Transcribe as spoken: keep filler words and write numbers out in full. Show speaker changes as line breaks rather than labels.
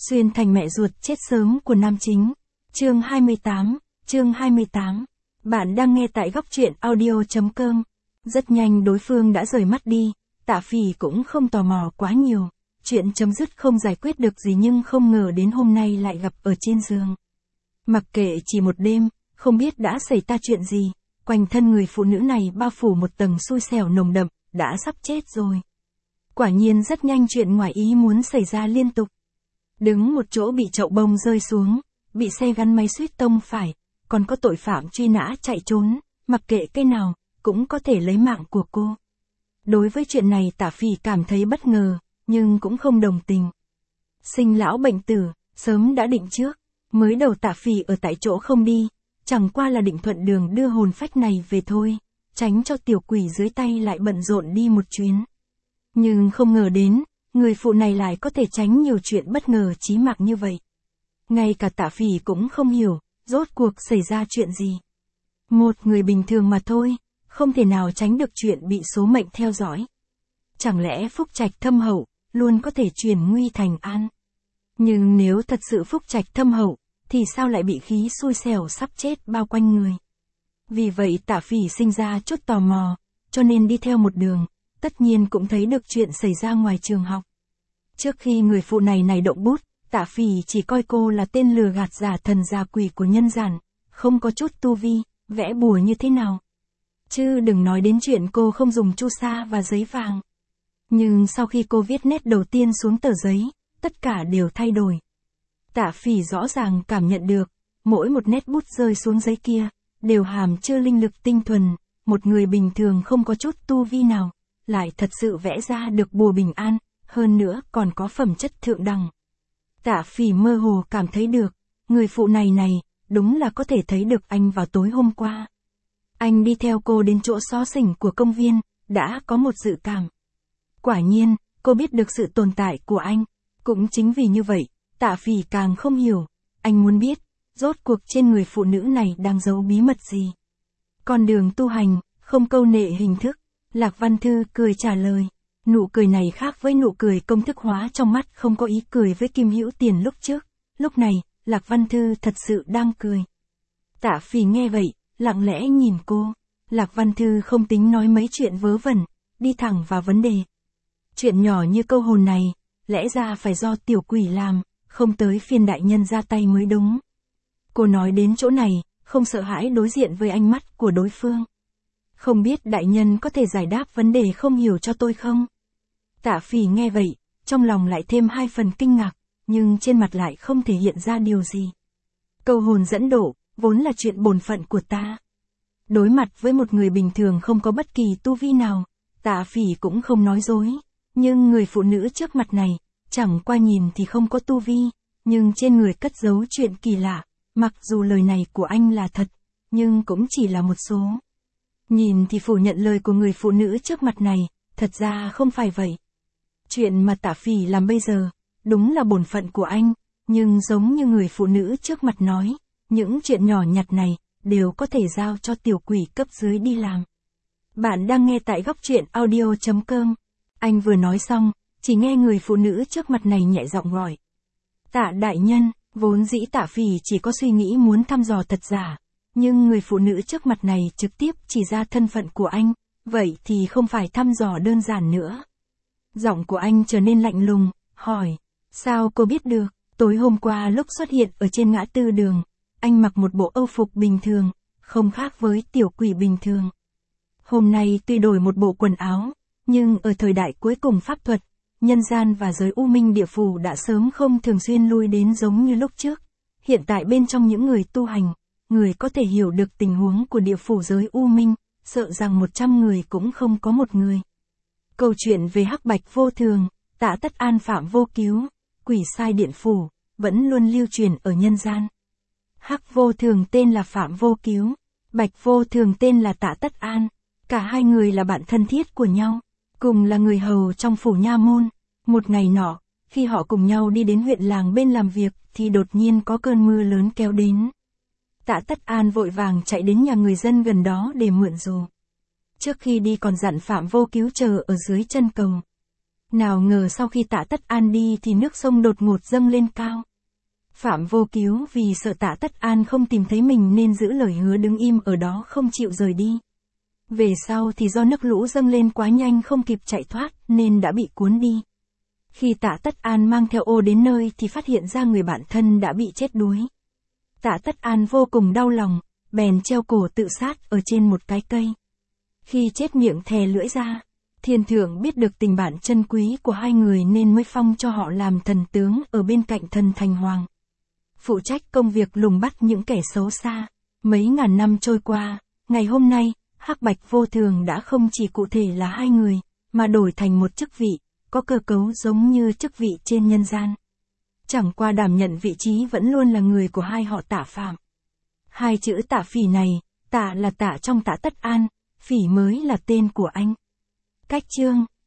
Xuyên thành mẹ ruột chết sớm của nam chính. Chương hai mươi tám, chương hai mươi tám. Bạn đang nghe tại góc truyện audio chấm com. Rất nhanh đối phương đã rời mắt đi, Tạ Phỉ cũng không tò mò quá nhiều. Chuyện chấm dứt không giải quyết được gì nhưng không ngờ đến hôm nay lại gặp ở trên giường. Mặc kệ chỉ một đêm, không biết đã xảy ra chuyện gì, quanh thân người phụ nữ này bao phủ một tầng xui xẻo nồng đậm, đã sắp chết rồi. Quả nhiên rất nhanh chuyện ngoài ý muốn xảy ra liên tục. Đứng một chỗ bị chậu bông rơi xuống, bị xe gắn máy suýt tông phải, còn có tội phạm truy nã chạy trốn, mặc kệ cái nào, cũng có thể lấy mạng của cô. Đối với chuyện này Tạ Phỉ cảm thấy bất ngờ, nhưng cũng không đồng tình. Sinh lão bệnh tử, sớm đã định trước, mới đầu Tạ Phỉ ở tại chỗ không đi, chẳng qua là định thuận đường đưa hồn phách này về thôi, tránh cho tiểu quỷ dưới tay lại bận rộn đi một chuyến. Nhưng không ngờ đến, người phụ này lại có thể tránh nhiều chuyện bất ngờ chí mạng như vậy. Ngay cả Tạ Phỉ cũng không hiểu, rốt cuộc xảy ra chuyện gì. Một người bình thường mà thôi, không thể nào tránh được chuyện bị số mệnh theo dõi. Chẳng lẽ phúc trạch thâm hậu, luôn có thể chuyển nguy thành an. Nhưng nếu thật sự phúc trạch thâm hậu, thì sao lại bị khí xui xẻo sắp chết bao quanh người. Vì vậy Tạ Phỉ sinh ra chút tò mò, cho nên đi theo một đường, tất nhiên cũng thấy được chuyện xảy ra ngoài trường học. Trước khi người phụ này này động bút, Tạ Phỉ chỉ coi cô là tên lừa gạt giả thần giả quỷ của nhân gian, không có chút tu vi, vẽ bùa như thế nào. Chứ đừng nói đến chuyện cô không dùng chu sa và giấy vàng. Nhưng sau khi cô viết nét đầu tiên xuống tờ giấy, tất cả đều thay đổi. Tạ Phỉ rõ ràng cảm nhận được, mỗi một nét bút rơi xuống giấy kia, đều hàm chứa linh lực tinh thuần, một người bình thường không có chút tu vi nào, lại thật sự vẽ ra được bùa bình an, hơn nữa còn có phẩm chất thượng đẳng. Tạ Phỉ mơ hồ cảm thấy được, người phụ này này, đúng là có thể thấy được anh vào tối hôm qua. Anh đi theo cô đến chỗ xó xỉnh của công viên, đã có một dự cảm. Quả nhiên, cô biết được sự tồn tại của anh. Cũng chính vì như vậy, Tạ Phỉ càng không hiểu, anh muốn biết, rốt cuộc trên người phụ nữ này đang giấu bí mật gì. Con đường tu hành, không câu nệ hình thức, Lạc Văn Thư cười trả lời. Nụ cười này khác với nụ cười công thức hóa trong mắt không có ý cười với Kim Hữu Tiền lúc trước. Lúc này, Lạc Văn Thư thật sự đang cười. Tạ Phỉ nghe vậy, lặng lẽ nhìn cô. Lạc Văn Thư không tính nói mấy chuyện vớ vẩn, đi thẳng vào vấn đề. Chuyện nhỏ như câu hồn này, lẽ ra phải do tiểu quỷ làm, không tới phiên đại nhân ra tay mới đúng. Cô nói đến chỗ này, không sợ hãi đối diện với ánh mắt của đối phương. Không biết đại nhân có thể giải đáp vấn đề không hiểu cho tôi không? Tạ Phỉ nghe vậy, trong lòng lại thêm hai phần kinh ngạc, nhưng trên mặt lại không thể hiện ra điều gì. Câu hồn dẫn độ, vốn là chuyện bổn phận của ta. Đối mặt với một người bình thường không có bất kỳ tu vi nào, Tạ Phỉ cũng không nói dối. Nhưng người phụ nữ trước mặt này, chẳng qua nhìn thì không có tu vi, nhưng trên người cất giấu chuyện kỳ lạ, mặc dù lời này của anh là thật, nhưng cũng chỉ là một số. Nhìn thì phủ nhận lời của người phụ nữ trước mặt này, thật ra không phải vậy. Chuyện mà Tạ Phỉ làm bây giờ, đúng là bổn phận của anh, nhưng giống như người phụ nữ trước mặt nói, những chuyện nhỏ nhặt này, đều có thể giao cho tiểu quỷ cấp dưới đi làm. Bạn đang nghe tại góc truyện audio chấm com. Anh vừa nói xong, chỉ nghe người phụ nữ trước mặt này nhẹ giọng gọi. Tạ đại nhân, vốn dĩ Tạ Phỉ chỉ có suy nghĩ muốn thăm dò thật giả, nhưng người phụ nữ trước mặt này trực tiếp chỉ ra thân phận của anh, vậy thì không phải thăm dò đơn giản nữa. Giọng của anh trở nên lạnh lùng, hỏi, sao cô biết được? Tối hôm qua lúc xuất hiện ở trên ngã tư đường, anh mặc một bộ âu phục bình thường, không khác với tiểu quỷ bình thường. Hôm nay tuy đổi một bộ quần áo, nhưng ở thời đại cuối cùng pháp thuật, nhân gian và giới u minh địa phủ đã sớm không thường xuyên lui đến giống như lúc trước. Hiện tại bên trong những người tu hành, người có thể hiểu được tình huống của địa phủ giới u minh, sợ rằng một trăm người cũng không có một người. Câu chuyện về hắc bạch vô thường, Tạ Tất An phạm vô cứu, quỷ sai điện phủ, vẫn luôn lưu truyền ở nhân gian. Hắc vô thường tên là Phạm Vô Cứu, bạch vô thường tên là Tạ Tất An, cả hai người là bạn thân thiết của nhau, cùng là người hầu trong phủ nha môn. Một ngày nọ, khi họ cùng nhau đi đến huyện làng bên làm việc, thì đột nhiên có cơn mưa lớn kéo đến. Tạ Tất An vội vàng chạy đến nhà người dân gần đó để mượn dù. Trước khi đi còn dặn Phạm Vô Cứu chờ ở dưới chân cầu. Nào ngờ sau khi Tạ Tất An đi thì nước sông đột ngột dâng lên cao. Phạm Vô Cứu vì sợ Tạ Tất An không tìm thấy mình nên giữ lời hứa đứng im ở đó không chịu rời đi. Về sau thì do nước lũ dâng lên quá nhanh không kịp chạy thoát nên đã bị cuốn đi. Khi Tạ Tất An mang theo ô đến nơi thì phát hiện ra người bạn thân đã bị chết đuối. Tạ Tất An vô cùng đau lòng, bèn treo cổ tự sát ở trên một cái cây. Khi chết miệng thè lưỡi ra, Thiên Thượng biết được tình bạn chân quý của hai người nên mới phong cho họ làm thần tướng ở bên cạnh thần Thành Hoàng. Phụ trách công việc lùng bắt những kẻ xấu xa. Mấy ngàn năm trôi qua, ngày hôm nay, Hắc Bạch Vô Thường đã không chỉ cụ thể là hai người, mà đổi thành một chức vị, có cơ cấu giống như chức vị trên nhân gian. Chẳng qua đảm nhận vị trí vẫn luôn là người của hai họ Tạ Phạm. Hai chữ Tạ Phỉ này, Tạ là Tạ trong Tạ Tất An, Phỉ mới là tên của anh. Cách chương